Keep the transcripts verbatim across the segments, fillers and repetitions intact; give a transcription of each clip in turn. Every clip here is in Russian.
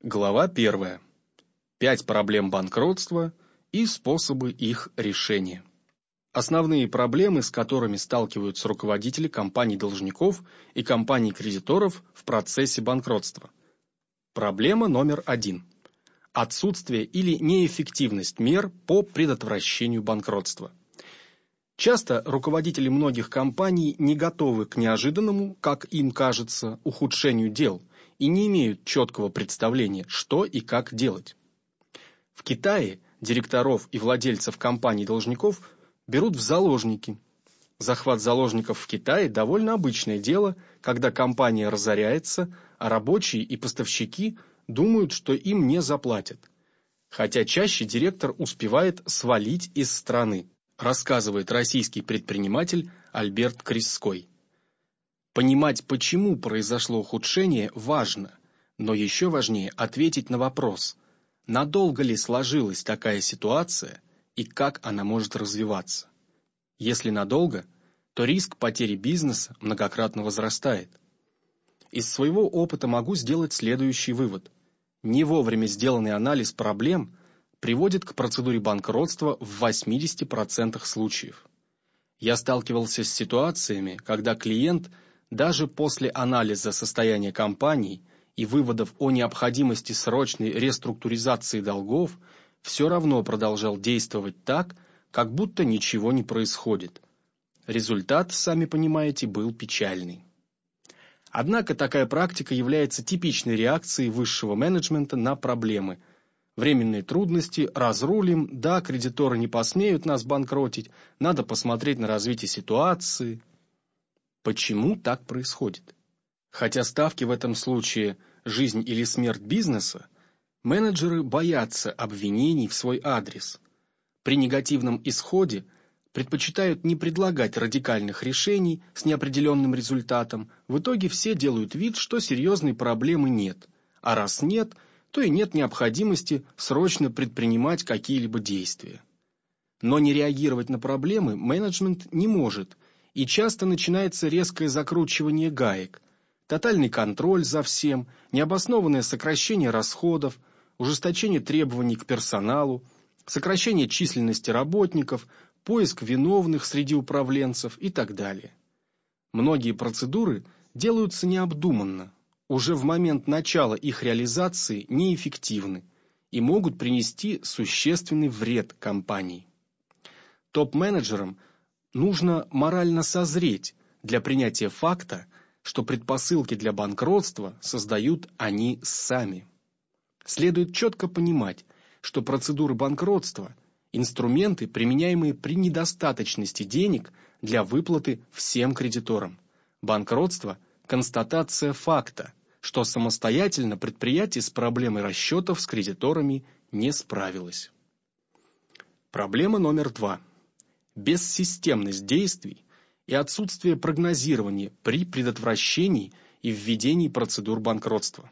Глава первая. Пять проблем банкротства и способы их решения. Основные проблемы, с которыми сталкиваются руководители компаний-должников и компаний-кредиторов в процессе банкротства. Проблема номер один. Отсутствие или неэффективность мер по предотвращению банкротства. Часто руководители многих компаний не готовы к неожиданному, как им кажется, ухудшению дел и не имеют четкого представления, что и как делать. В Китае директоров и владельцев компаний-должников берут в заложники. Захват заложников в Китае довольно обычное дело, когда компания разоряется, а рабочие и поставщики думают, что им не заплатят. Хотя чаще директор успевает свалить из страны, рассказывает российский предприниматель Альберт Крисской. Понимать, почему произошло ухудшение, важно, но еще важнее ответить на вопрос, надолго ли сложилась такая ситуация и как она может развиваться. Если надолго, то риск потери бизнеса многократно возрастает. Из своего опыта могу сделать следующий вывод. Не вовремя сделанный анализ проблем приводит к процедуре банкротства в восьмидесяти процентах случаев. Я сталкивался с ситуациями, когда клиент даже после анализа состояния компании и выводов о необходимости срочной реструктуризации долгов все равно продолжал действовать так, как будто ничего не происходит. Результат, сами понимаете, был печальный. Однако такая практика является типичной реакцией высшего менеджмента на проблемы. Временные трудности, разрулим, да, кредиторы не посмеют нас банкротить, надо посмотреть на развитие ситуации. Почему так происходит? Хотя ставки в этом случае жизнь или смерть бизнеса, менеджеры боятся обвинений в свой адрес. При негативном исходе предпочитают не предлагать радикальных решений с неопределенным результатом, в итоге все делают вид, что серьезной проблемы нет, а раз нет, то и нет необходимости срочно предпринимать какие-либо действия. Но не реагировать на проблемы менеджмент не может, и часто начинается резкое закручивание гаек, тотальный контроль за всем, необоснованное сокращение расходов, ужесточение требований к персоналу, сокращение численности работников, поиск виновных среди управленцев и так далее. Многие процедуры делаются необдуманно, уже в момент начала их реализации неэффективны и могут принести существенный вред компании. Топ-менеджерам нужно морально созреть для принятия факта, что предпосылки для банкротства создают они сами. Следует четко понимать, что процедуры банкротства – инструменты, применяемые при недостаточности денег для выплаты всем кредиторам. Банкротство – констатация факта, что самостоятельно предприятие с проблемой расчетов с кредиторами не справилось. Проблема номер два. Бессистемность действий и отсутствие прогнозирования при предотвращении и введении процедур банкротства.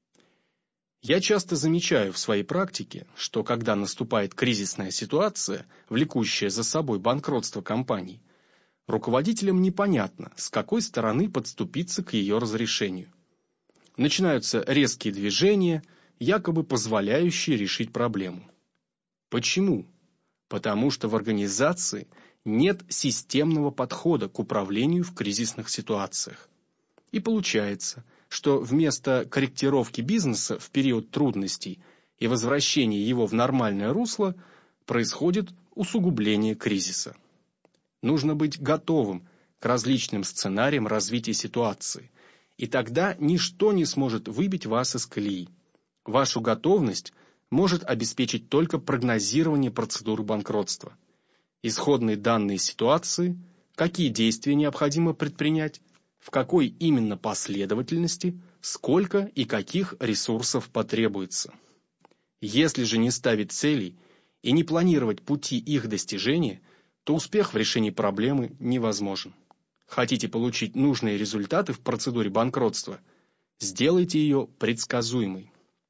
Я часто замечаю в своей практике, что когда наступает кризисная ситуация, влекущая за собой банкротство компаний, руководителям непонятно, с какой стороны подступиться к ее разрешению. Начинаются резкие движения, якобы позволяющие решить проблему. Почему? Потому что в организации нет системного подхода к управлению в кризисных ситуациях. И получается, что вместо корректировки бизнеса в период трудностей и возвращения его в нормальное русло происходит усугубление кризиса. Нужно быть готовым к различным сценариям развития ситуации, и тогда ничто не сможет выбить вас из колеи. Вашу готовность может обеспечить только прогнозирование процедуры банкротства. Исходные данные ситуации, какие действия необходимо предпринять, в какой именно последовательности, сколько и каких ресурсов потребуется. Если же не ставить целей и не планировать пути их достижения, то успех в решении проблемы невозможен. Хотите получить нужные результаты в процедуре банкротства? Сделайте ее предсказуемой.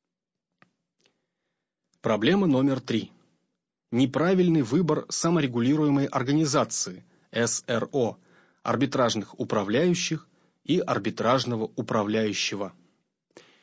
Проблема номер три. Неправильный выбор саморегулируемой организации, эс эр о, арбитражных управляющих и арбитражного управляющего.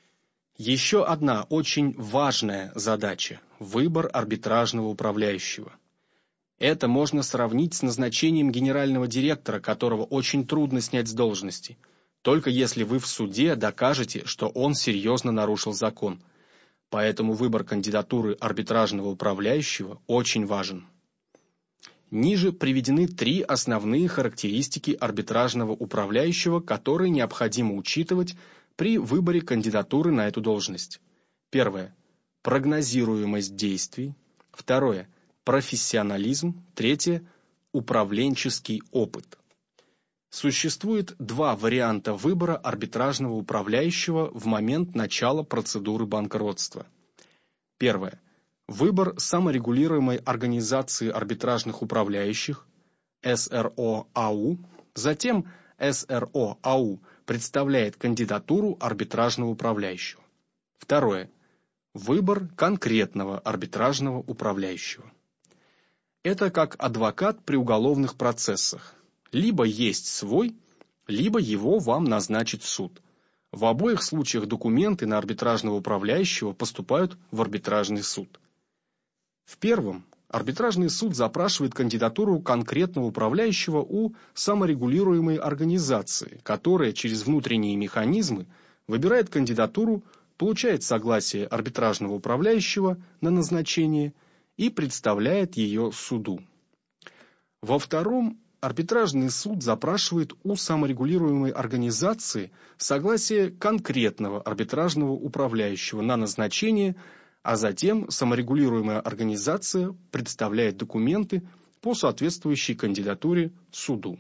Еще одна очень важная задача – выбор арбитражного управляющего. Это можно сравнить с назначением генерального директора, которого очень трудно снять с должности, только если вы в суде докажете, что он серьезно нарушил закон. Поэтому выбор кандидатуры арбитражного управляющего очень важен. Ниже приведены три основные характеристики арбитражного управляющего, которые необходимо учитывать при выборе кандидатуры на эту должность. Первое – прогнозируемость действий. Второе – профессионализм. Третье – управленческий опыт. Существует два варианта выбора арбитражного управляющего в момент начала процедуры банкротства. Первое. Выбор саморегулируемой организации арбитражных управляющих, эс эр о а у. Затем эс эр о а у представляет кандидатуру арбитражного управляющего. Второе. Выбор конкретного арбитражного управляющего. Это как адвокат при уголовных процессах. Либо есть свой, либо его вам назначит суд. В обоих случаях документы на арбитражного управляющего поступают в арбитражный суд. В первом арбитражный суд запрашивает кандидатуру конкретного управляющего у саморегулируемой организации, которая через внутренние механизмы выбирает кандидатуру, получает согласие арбитражного управляющего на назначение и представляет ее суду. Во втором арбитражный суд запрашивает у саморегулируемой организации согласие конкретного арбитражного управляющего на назначение, а затем саморегулируемая организация представляет документы по соответствующей кандидатуре суду.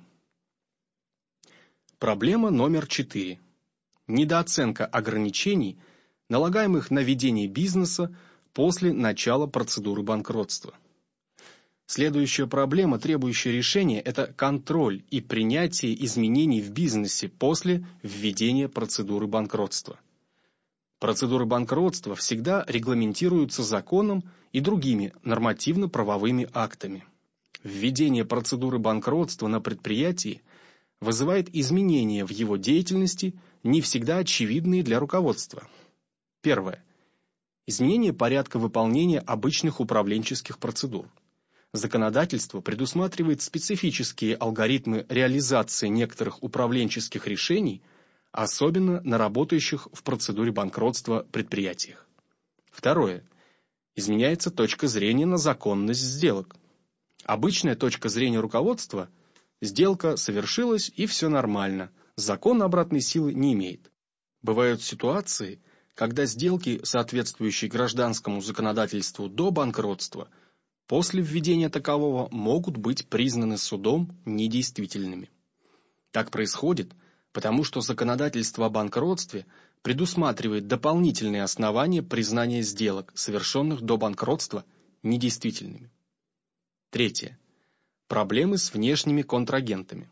Проблема номер четыре. Недооценка ограничений, налагаемых на ведение бизнеса после начала процедуры банкротства. Следующая проблема, требующая решения, это контроль и принятие изменений в бизнесе после введения процедуры банкротства. Процедуры банкротства всегда регламентируются законом и другими нормативно-правовыми актами. Введение процедуры банкротства на предприятии вызывает изменения в его деятельности, не всегда очевидные для руководства. Первое. Изменение порядка выполнения обычных управленческих процедур. Законодательство предусматривает специфические алгоритмы реализации некоторых управленческих решений, особенно на работающих в процедуре банкротства предприятиях. Второе. Изменяется точка зрения на законность сделок. Обычная точка зрения руководства – сделка совершилась и все нормально, закон обратной силы не имеет. Бывают ситуации, когда сделки, соответствующие гражданскому законодательству до банкротства, после введения такового могут быть признаны судом недействительными. Так происходит, потому что законодательство о банкротстве предусматривает дополнительные основания признания сделок, совершенных до банкротства, недействительными. Третье. Проблемы с внешними контрагентами.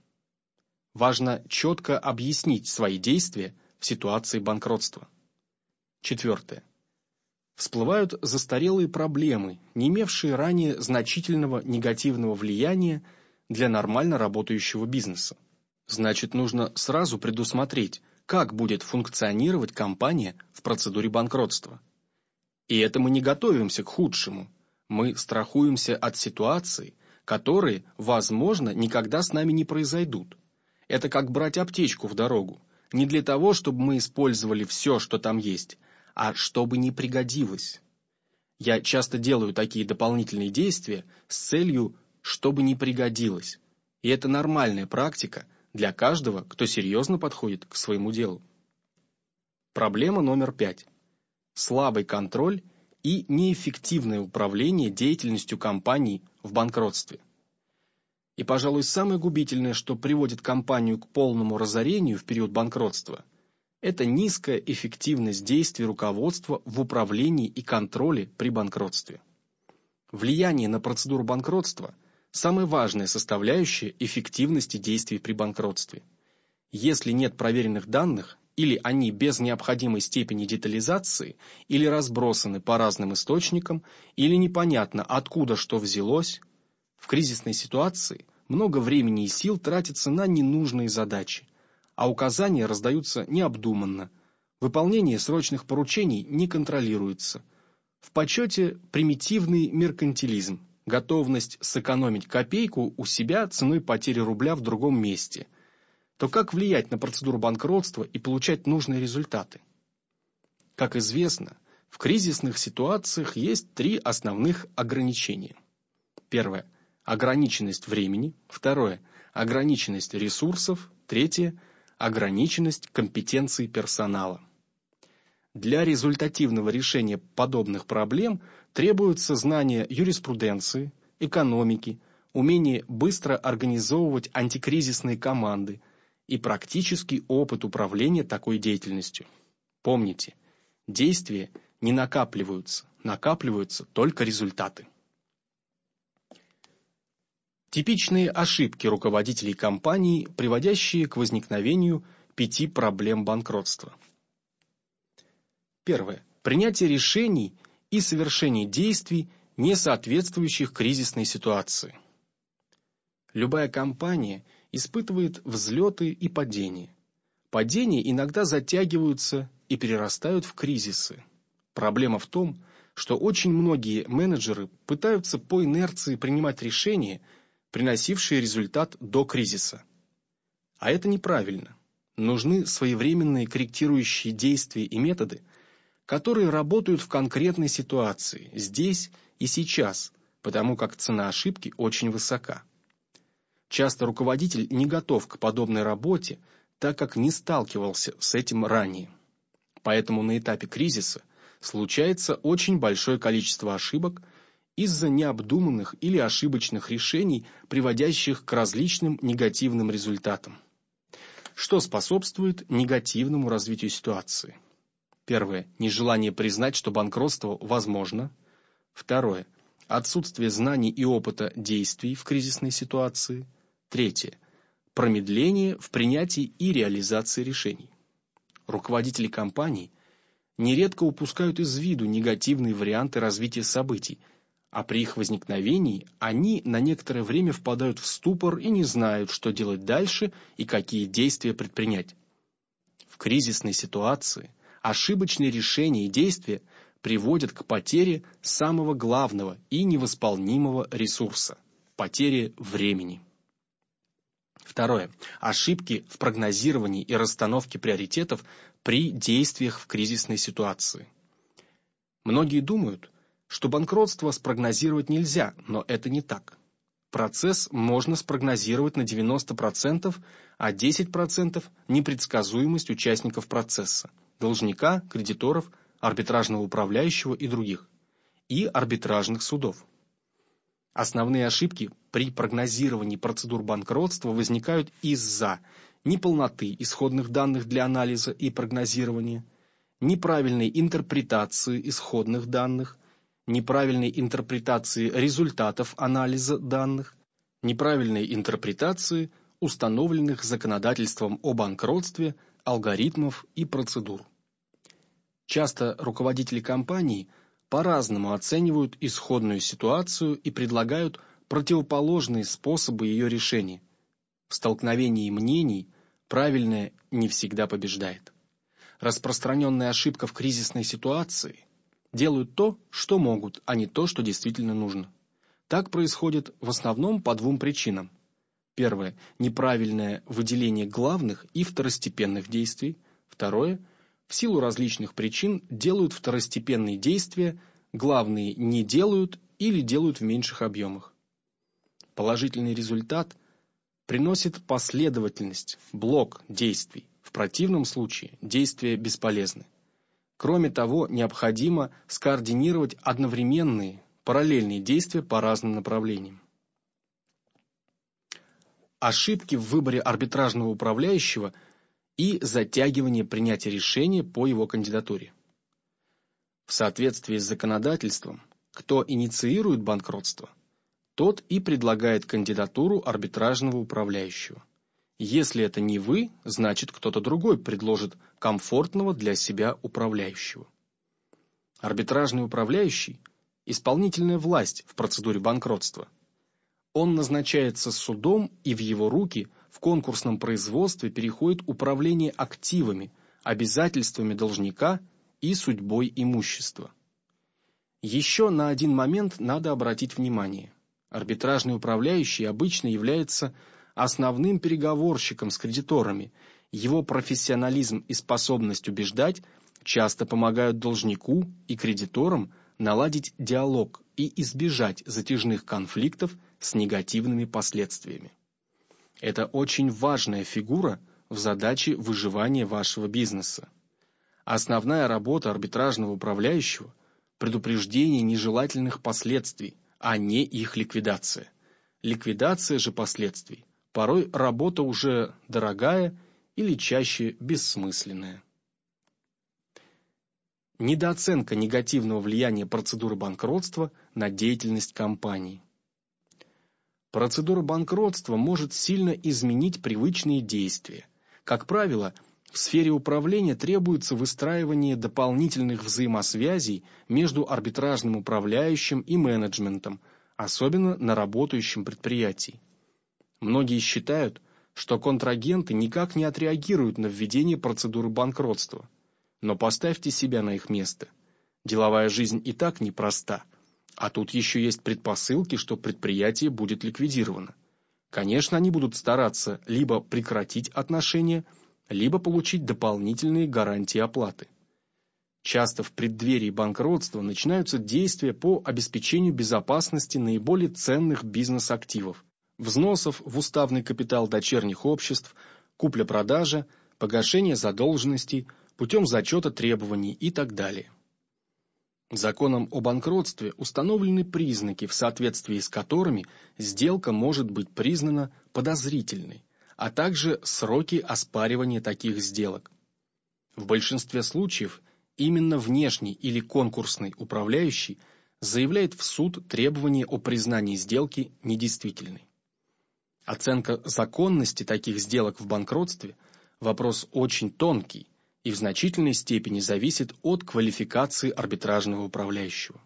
Важно четко объяснить свои действия в ситуации банкротства. Четвертое. Всплывают застарелые проблемы, не имевшие ранее значительного негативного влияния для нормально работающего бизнеса. Значит, нужно сразу предусмотреть, как будет функционировать компания в процедуре банкротства. И это мы не готовимся к худшему. Мы страхуемся от ситуаций, которые, возможно, никогда с нами не произойдут. Это как брать аптечку в дорогу. Не для того, чтобы мы использовали все, что там есть, а чтобы не пригодилось. Я часто делаю такие дополнительные действия с целью, чтобы не пригодилось. И это нормальная практика для каждого, кто серьезно подходит к своему делу. Проблема номер пять. Слабый контроль и неэффективное управление деятельностью компаний в банкротстве. И, пожалуй, самое губительное, что приводит компанию к полному разорению в период банкротства, это низкая эффективность действий руководства в управлении и контроле при банкротстве. Влияние на процедуру банкротства – самая важная составляющая эффективности действий при банкротстве. Если нет проверенных данных, или они без необходимой степени детализации, или разбросаны по разным источникам, или непонятно, откуда что взялось, в кризисной ситуации много времени и сил тратится на ненужные задачи, а указания раздаются необдуманно, Выполнение срочных поручений не контролируется. В почете примитивный меркантилизм, готовность сэкономить копейку у себя ценой потери рубля в другом месте. То как влиять на процедуру банкротства и получать нужные результаты? Как известно, в кризисных ситуациях есть три основных ограничения. Первое – ограниченность времени. Второе – ограниченность ресурсов. Третье – ограниченность компетенций персонала. Для результативного решения подобных проблем требуется знание юриспруденции, экономики, умение быстро организовывать антикризисные команды и практический опыт управления такой деятельностью. Помните, действия не накапливаются, накапливаются только результаты. Типичные ошибки руководителей компаний, приводящие к возникновению пяти проблем банкротства. Первое. Принятие решений и совершение действий, не соответствующих кризисной ситуации. Любая компания испытывает взлеты и падения. Падения иногда затягиваются и перерастают в кризисы. Проблема в том, что очень многие менеджеры пытаются по инерции принимать решения, приносившие результат до кризиса. А это неправильно. Нужны своевременные корректирующие действия и методы, которые работают в конкретной ситуации, здесь и сейчас, потому как цена ошибки очень высока. Часто руководитель не готов к подобной работе, так как не сталкивался с этим ранее. Поэтому на этапе кризиса случается очень большое количество ошибок из-за необдуманных или ошибочных решений, приводящих к различным негативным результатам. Что способствует негативному развитию ситуации? Первое. Нежелание признать, что банкротство возможно. Второе. Отсутствие знаний и опыта действий в кризисной ситуации. Третье. Промедление в принятии и реализации решений. Руководители компаний нередко упускают из виду негативные варианты развития событий, а при их возникновении они на некоторое время впадают в ступор и не знают, что делать дальше и какие действия предпринять. В кризисной ситуации ошибочные решения и действия приводят к потере самого главного и невосполнимого ресурса – потере времени. Второе. Ошибки в прогнозировании и расстановке приоритетов при действиях в кризисной ситуации. Многие думают, что банкротство спрогнозировать нельзя, но это не так. Процесс можно спрогнозировать на девяносто процентов, а десять процентов – непредсказуемость участников процесса – должника, кредиторов, арбитражного управляющего и других, и арбитражных судов. Основные ошибки при прогнозировании процедур банкротства возникают из-за неполноты исходных данных для анализа и прогнозирования, неправильной интерпретации исходных данных, неправильной интерпретации результатов анализа данных, неправильной интерпретации установленных законодательством о банкротстве алгоритмов и процедур. Часто руководители компаний по-разному оценивают исходную ситуацию и предлагают противоположные способы ее решения. В столкновении мнений правильное не всегда побеждает. Распространенная ошибка в кризисной ситуации – делают то, что могут, а не то, что действительно нужно. Так происходит в основном по двум причинам. Первое – неправильное выделение главных и второстепенных действий. Второе – в силу различных причин делают второстепенные действия, главные не делают или делают в меньших объемах. Положительный результат приносит последовательность, блок действий. В противном случае действия бесполезны. Кроме того, необходимо скоординировать одновременные, параллельные действия по разным направлениям. Ошибки в выборе арбитражного управляющего и затягивание принятия решения по его кандидатуре. В соответствии с законодательством, кто инициирует банкротство, тот и предлагает кандидатуру арбитражного управляющего. Если это не вы, значит кто-то другой предложит комфортного для себя управляющего. Арбитражный управляющий – исполнительная власть в процедуре банкротства. Он назначается судом, и в его руки в конкурсном производстве переходит управление активами, обязательствами должника и судьбой имущества. Еще на один момент надо обратить внимание. Арбитражный управляющий обычно является основным переговорщиком с кредиторами. Его профессионализм и способность убеждать часто помогают должнику и кредиторам наладить диалог и избежать затяжных конфликтов с негативными последствиями. Это очень важная фигура в задаче выживания вашего бизнеса. Основная работа арбитражного управляющего – предупреждение нежелательных последствий, а не их ликвидация. Ликвидация же последствий порой работа уже дорогая или чаще бессмысленная. Недооценка негативного влияния процедуры банкротства на деятельность компании. Процедура банкротства может сильно изменить привычные действия. Как правило, в сфере управления требуется выстраивание дополнительных взаимосвязей между арбитражным управляющим и менеджментом, особенно на работающем предприятии. Многие считают, что контрагенты никак не отреагируют на введение процедуры банкротства. Но поставьте себя на их место. Деловая жизнь и так непроста, а тут еще есть предпосылки, что предприятие будет ликвидировано. Конечно, они будут стараться либо прекратить отношения, либо получить дополнительные гарантии оплаты. Часто в преддверии банкротства начинаются действия по обеспечению безопасности наиболее ценных бизнес-активов, взносов в уставный капитал дочерних обществ, купля-продажа, погашение задолженностей путем зачета требований и так далее. Законом о банкротстве установлены признаки, в соответствии с которыми сделка может быть признана подозрительной, а также сроки оспаривания таких сделок. В большинстве случаев именно внешний или конкурсный управляющий заявляет в суд требование о признании сделки недействительной. Оценка законности таких сделок в банкротстве – вопрос очень тонкий и в значительной степени зависит от квалификации арбитражного управляющего.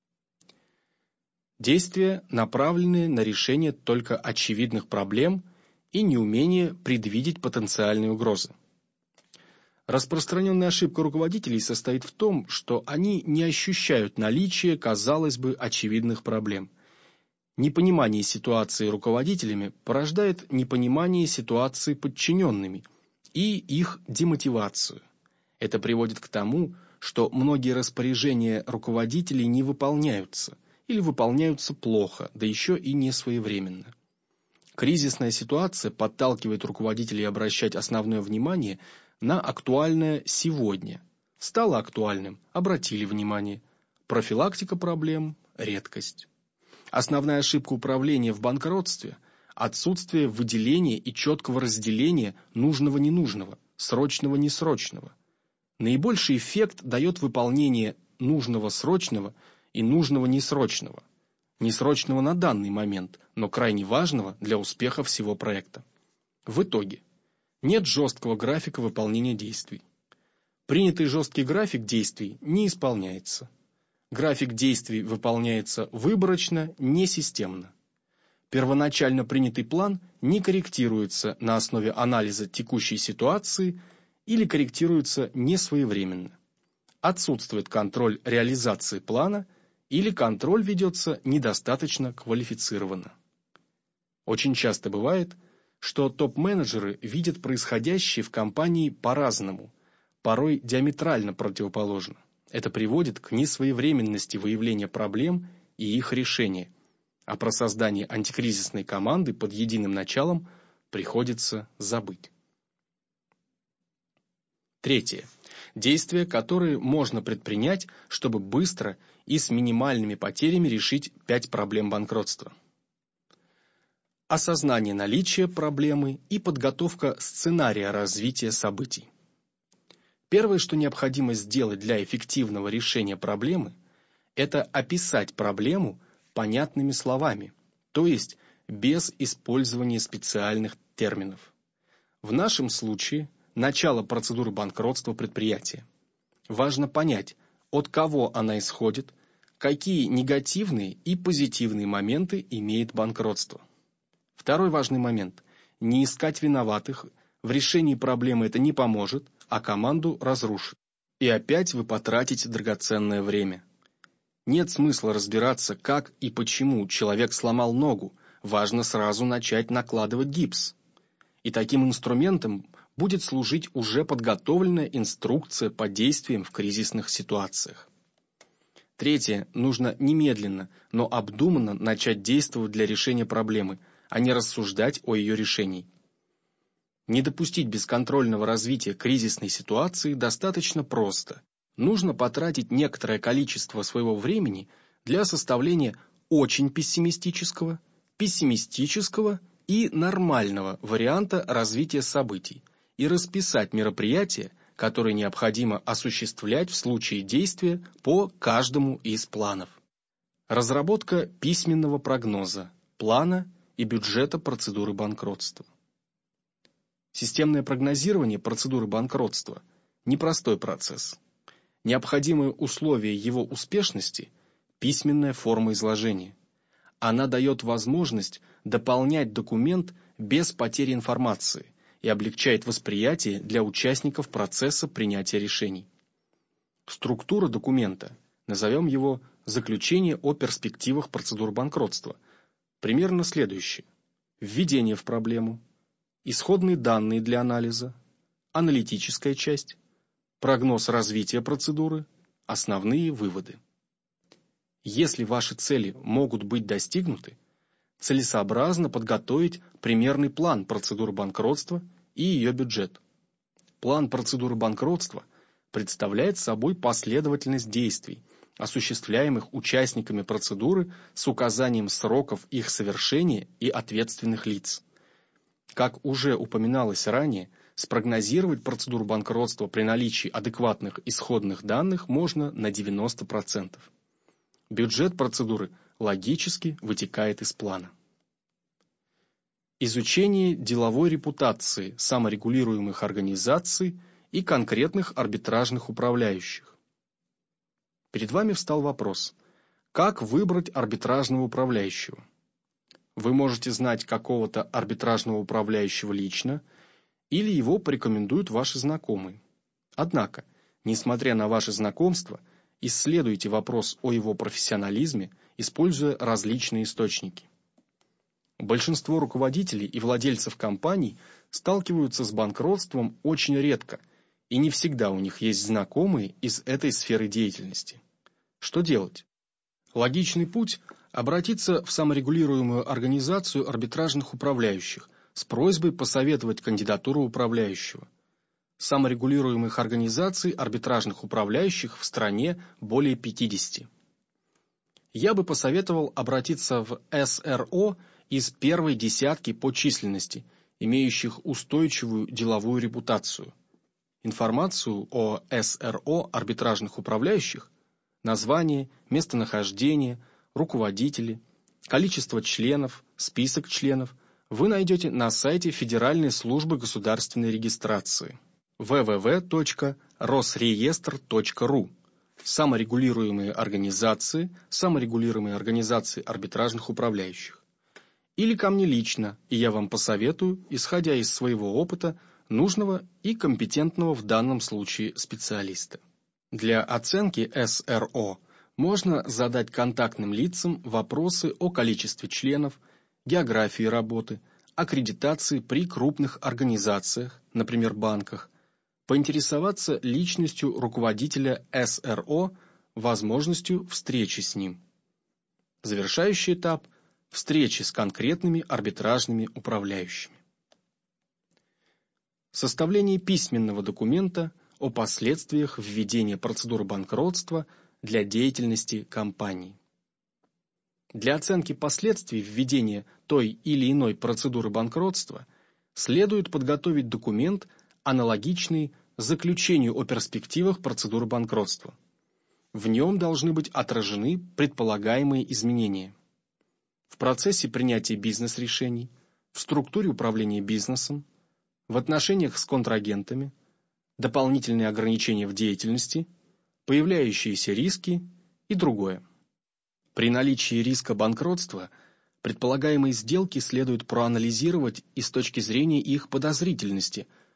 Действия, направленные на решение только очевидных проблем и неумение предвидеть потенциальные угрозы. Распространенная ошибка руководителей состоит в том, что они не ощущают наличие, казалось бы, очевидных проблем. Непонимание ситуации руководителями порождает непонимание ситуации подчиненными и их демотивацию. Это приводит к тому, что многие распоряжения руководителей не выполняются или выполняются плохо, да еще и не своевременно. Кризисная ситуация подталкивает руководителей обращать основное внимание на актуальное сегодня. Стало актуальным – обратили внимание. Профилактика проблем – редкость. Основная ошибка управления в банкротстве – отсутствие выделения и четкого разделения нужного-ненужного, срочного-несрочного. Наибольший эффект дает выполнение нужного-срочного и нужного-несрочного. Несрочного на данный момент, но крайне важного для успеха всего проекта. В итоге, нет жесткого графика выполнения действий. Принятый жесткий график действий не исполняется. График действий выполняется выборочно, несистемно. Первоначально принятый план не корректируется на основе анализа текущей ситуации или корректируется несвоевременно. Отсутствует контроль реализации плана или контроль ведется недостаточно квалифицированно. Очень часто бывает, что топ-менеджеры видят происходящее в компании по-разному, порой диаметрально противоположно. Это приводит к несвоевременности выявления проблем и их решения, а про создание антикризисной команды под единым началом приходится забыть. Третье. Действия, которые можно предпринять, чтобы быстро и с минимальными потерями решить пять проблем банкротства. Осознание наличия проблемы и подготовка сценария развития событий. Первое, что необходимо сделать для эффективного решения проблемы, это описать проблему понятными словами, то есть без использования специальных терминов. В нашем случае начало процедуры банкротства предприятия. Важно понять, от кого она исходит, какие негативные и позитивные моменты имеет банкротство. Второй важный момент – не искать виноватых, в решении проблемы это не поможет, а команду разрушит. И опять вы потратите драгоценное время. Нет смысла разбираться, как и почему человек сломал ногу, важно сразу начать накладывать гипс. И таким инструментом будет служить уже подготовленная инструкция по действиям в кризисных ситуациях. Третье. Нужно немедленно, но обдуманно начать действовать для решения проблемы, а не рассуждать о ее решении. Не допустить бесконтрольного развития кризисной ситуации достаточно просто. Нужно потратить некоторое количество своего времени для составления очень пессимистического, пессимистического и нормального варианта развития событий и расписать мероприятия, которые необходимо осуществлять в случае действия по каждому из планов. Разработка письменного прогноза, плана и бюджета процедуры банкротства. Системное прогнозирование процедуры банкротства – непростой процесс. Необходимые условия его успешности – письменная форма изложения. Она дает возможность дополнять документ без потери информации и облегчает восприятие для участников процесса принятия решений. Структура документа, назовем его «Заключение о перспективах процедур банкротства», примерно следующее: введение в проблему, исходные данные для анализа, аналитическая часть, прогноз развития процедуры, основные выводы. Если ваши цели могут быть достигнуты, целесообразно подготовить примерный план процедуры банкротства и ее бюджет. План процедуры банкротства представляет собой последовательность действий, осуществляемых участниками процедуры с указанием сроков их совершения и ответственных лиц. Как уже упоминалось ранее, спрогнозировать процедуру банкротства при наличии адекватных исходных данных можно на девяносто процентов. Бюджет процедуры логически вытекает из плана. Изучение деловой репутации саморегулируемых организаций и конкретных арбитражных управляющих. Перед вами встал вопрос: как выбрать арбитражного управляющего? Вы можете знать какого-то арбитражного управляющего лично, или его порекомендуют ваши знакомые. Однако, несмотря на ваше знакомство, исследуйте вопрос о его профессионализме, используя различные источники. Большинство руководителей и владельцев компаний сталкиваются с банкротством очень редко, и не всегда у них есть знакомые из этой сферы деятельности. Что делать? Логичный путь – обратиться в саморегулируемую организацию арбитражных управляющих с просьбой посоветовать кандидатуру управляющего. Саморегулируемых организаций арбитражных управляющих в стране более пятидесяти. Я бы посоветовал обратиться в эс эр о из первой десятки по численности, имеющих устойчивую деловую репутацию. Информацию о эс эр о арбитражных управляющих, название, местонахождение, руководители, количество членов, список членов вы найдете на сайте Федеральной службы государственной регистрации дабл ю дабл ю дабл ю точка росреестр точка ру. Саморегулируемые организации, саморегулируемые организации арбитражных управляющих. Или ко мне лично, и я вам посоветую, исходя из своего опыта, нужного и компетентного в данном случае специалиста. Для оценки эс эр о можно задать контактным лицам вопросы о количестве членов, географии работы, аккредитации при крупных организациях, например, банках, поинтересоваться личностью руководителя эс эр о, возможностью встречи с ним. Завершающий этап – встречи с конкретными арбитражными управляющими. Составление письменного документа о последствиях введения процедуры банкротства для деятельности компании. Для оценки последствий введения той или иной процедуры банкротства следует подготовить документ, аналогичный заключению о перспективах процедуры банкротства. В нем должны быть отражены предполагаемые изменения в процессе принятия бизнес-решений, в структуре управления бизнесом, в отношениях с контрагентами, дополнительные ограничения в деятельности, появляющиеся риски и другое. При наличии риска банкротства предполагаемые сделки следует проанализировать и с точки зрения их подозрительности,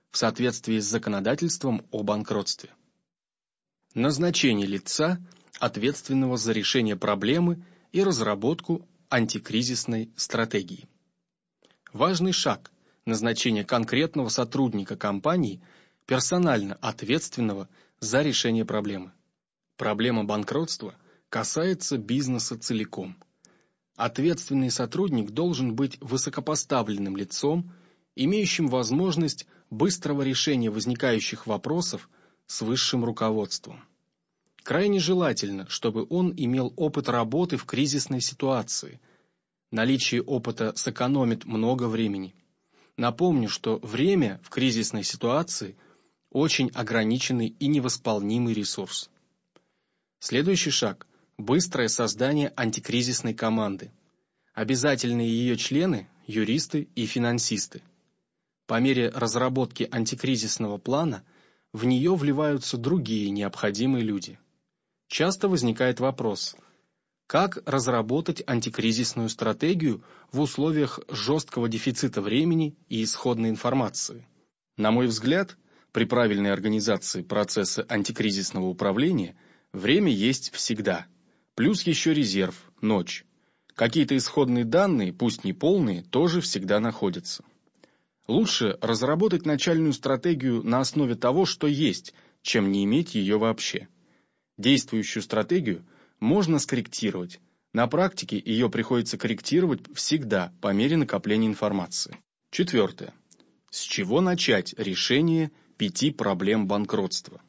в соответствии с законодательством о банкротстве. Назначение лица, ответственного за решение проблемы и разработку антикризисной стратегии. Важный шаг – назначение конкретного сотрудника компании, персонально ответственного за решение проблемы. Проблема банкротства касается бизнеса целиком. Ответственный сотрудник должен быть высокопоставленным лицом, имеющим возможность быстрого решения возникающих вопросов с высшим руководством. Крайне желательно, чтобы он имел опыт работы в кризисной ситуации. Наличие опыта сэкономит много времени. Напомню, что время в кризисной ситуации – очень ограниченный и невосполнимый ресурс. Следующий шаг – быстрое создание антикризисной команды. Обязательные ее члены – юристы и финансисты. По мере разработки антикризисного плана в нее вливаются другие необходимые люди. Часто возникает вопрос, как разработать антикризисную стратегию в условиях жесткого дефицита времени и исходной информации. На мой взгляд, при правильной организации процесса антикризисного управления время есть всегда, плюс еще резерв, ночь. Какие-то исходные данные, пусть не полные, тоже всегда находятся. Лучше разработать начальную стратегию на основе того, что есть, чем не иметь ее вообще. Действующую стратегию можно скорректировать. На практике ее приходится корректировать всегда по мере накопления информации. Четвертое. С чего начать решение пяти проблем банкротства?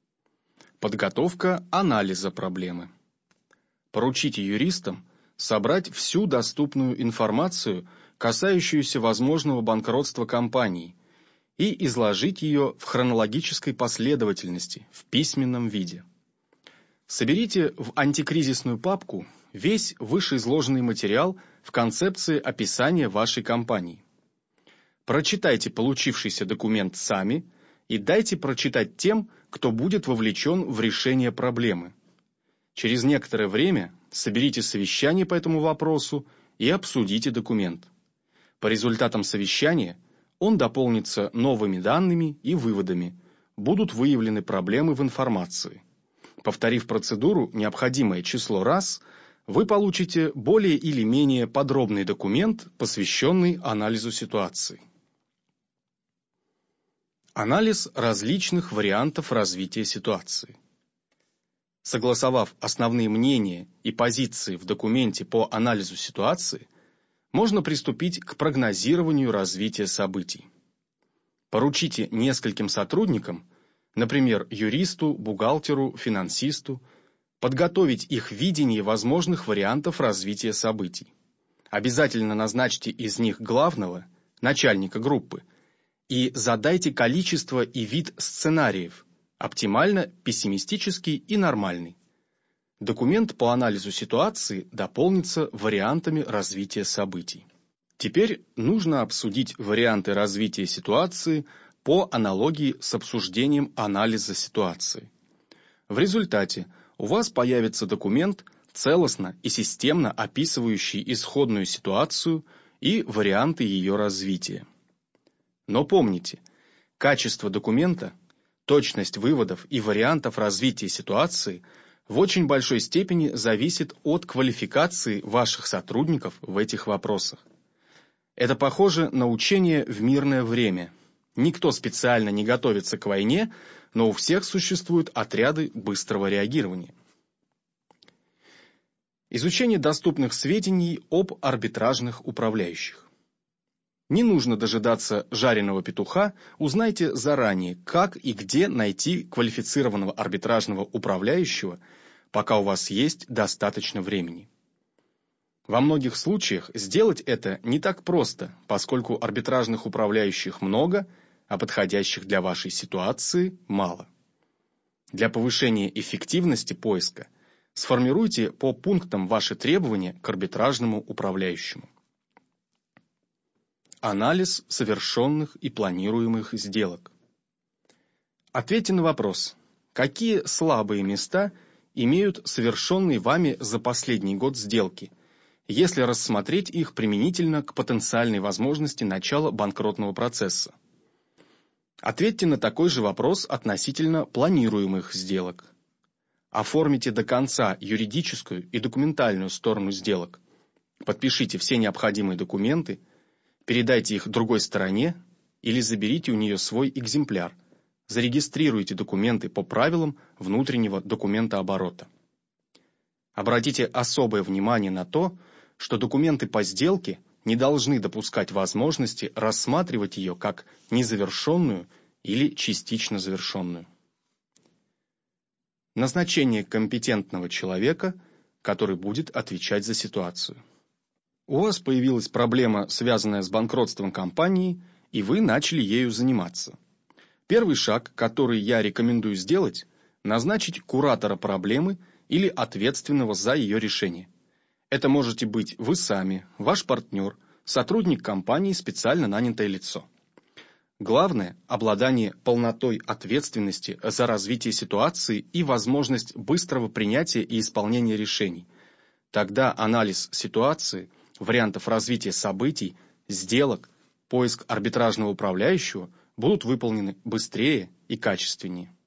Подготовка анализа проблемы. Поручите юристам собрать всю доступную информацию, касающуюся возможного банкротства компании, и изложить ее в хронологической последовательности в письменном виде. Соберите в антикризисную папку весь вышеизложенный материал в концепции описания вашей компании. Прочитайте получившийся документ сами и дайте прочитать тем, кто будет вовлечен в решение проблемы. Через некоторое время соберите совещание по этому вопросу и обсудите документ. По результатам совещания он дополнится новыми данными и выводами, будут выявлены проблемы в информации. Повторив процедуру необходимое число раз, вы получите более или менее подробный документ, посвященный анализу ситуации. Анализ различных вариантов развития ситуации. Согласовав основные мнения и позиции в документе по анализу ситуации, можно приступить к прогнозированию развития событий. Поручите нескольким сотрудникам, например, юристу, бухгалтеру, финансисту, подготовить их видение возможных вариантов развития событий. Обязательно назначьте из них главного, начальника группы, и задайте количество и вид сценариев, оптимально пессимистический и нормальный. Документ по анализу ситуации дополнится вариантами развития событий. Теперь нужно обсудить варианты развития ситуации по аналогии с обсуждением анализа ситуации. В результате у вас появится документ, целостно и системно описывающий исходную ситуацию и варианты ее развития. Но помните, качество документа, точность выводов и вариантов развития ситуации в очень большой степени зависит от квалификации ваших сотрудников в этих вопросах. Это похоже на учение в мирное время. Никто специально не готовится к войне, но у всех существуют отряды быстрого реагирования. Изучение доступных сведений об арбитражных управляющих. Не нужно дожидаться жареного петуха, узнайте заранее, как и где найти квалифицированного арбитражного управляющего, пока у вас есть достаточно времени. Во многих случаях сделать это не так просто, поскольку арбитражных управляющих много, а подходящих для вашей ситуации мало. Для повышения эффективности поиска сформируйте по пунктам ваши требования к арбитражному управляющему. Анализ совершенных и планируемых сделок. Ответьте на вопрос, какие слабые места имеют совершенные вами за последний год сделки, если рассмотреть их применительно к потенциальной возможности начала банкротного процесса. Ответьте на такой же вопрос относительно планируемых сделок. Оформите до конца юридическую и документальную сторону сделок. Подпишите все необходимые документы, передайте их другой стороне или заберите у нее свой экземпляр. Зарегистрируйте документы по правилам внутреннего документооборота. Обратите особое внимание на то, что документы по сделке не должны допускать возможности рассматривать ее как незавершенную или частично завершенную. Назначение компетентного человека, который будет отвечать за ситуацию. У вас появилась проблема, связанная с банкротством компании, и вы начали ею заниматься. Первый шаг, который я рекомендую сделать, назначить куратора проблемы или ответственного за ее решение. Это можете быть вы сами, ваш партнер, сотрудник компании, специально нанятое лицо. Главное – обладание полнотой ответственности за развитие ситуации и возможность быстрого принятия и исполнения решений. Тогда анализ ситуации, вариантов развития событий, сделок, поиск арбитражного управляющего будут выполнены быстрее и качественнее.